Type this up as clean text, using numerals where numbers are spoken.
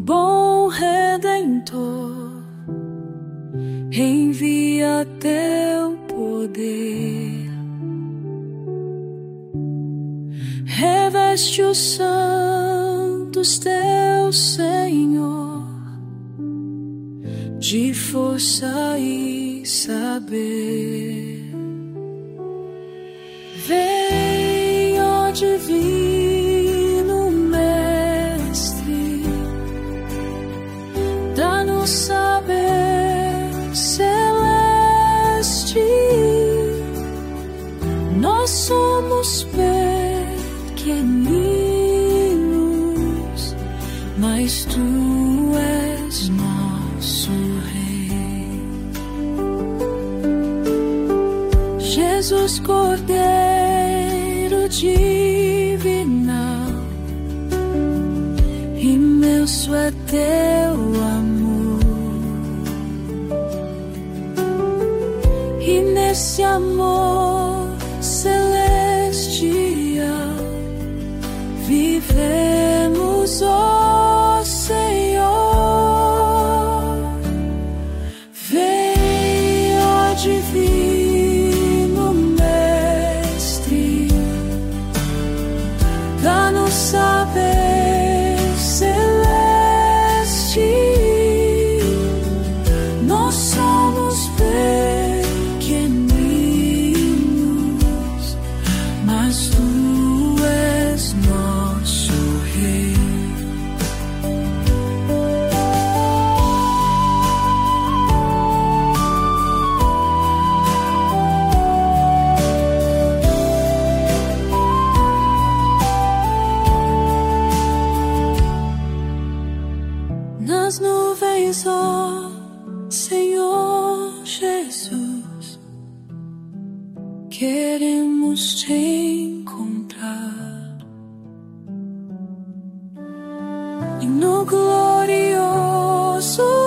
Bom Redentor, envia teu poder, reveste os santos teu Senhor de força e saber. Vem, ó divino Mestre, dá-nos saber celeste. Nós somos pequeninos, mas tu és nosso Rei. Jesus Cordeiro divinal, imenso é teu amor, e nesse amor celestial vivemos, ó Senhor. Vem, ó divino Mestre, dá-nos saber celeste. Nós somos pequeninos, mas tu és nosso Rei. Nas nuvens, ó Senhor Jesus, queremos te encontrar, e no glorioso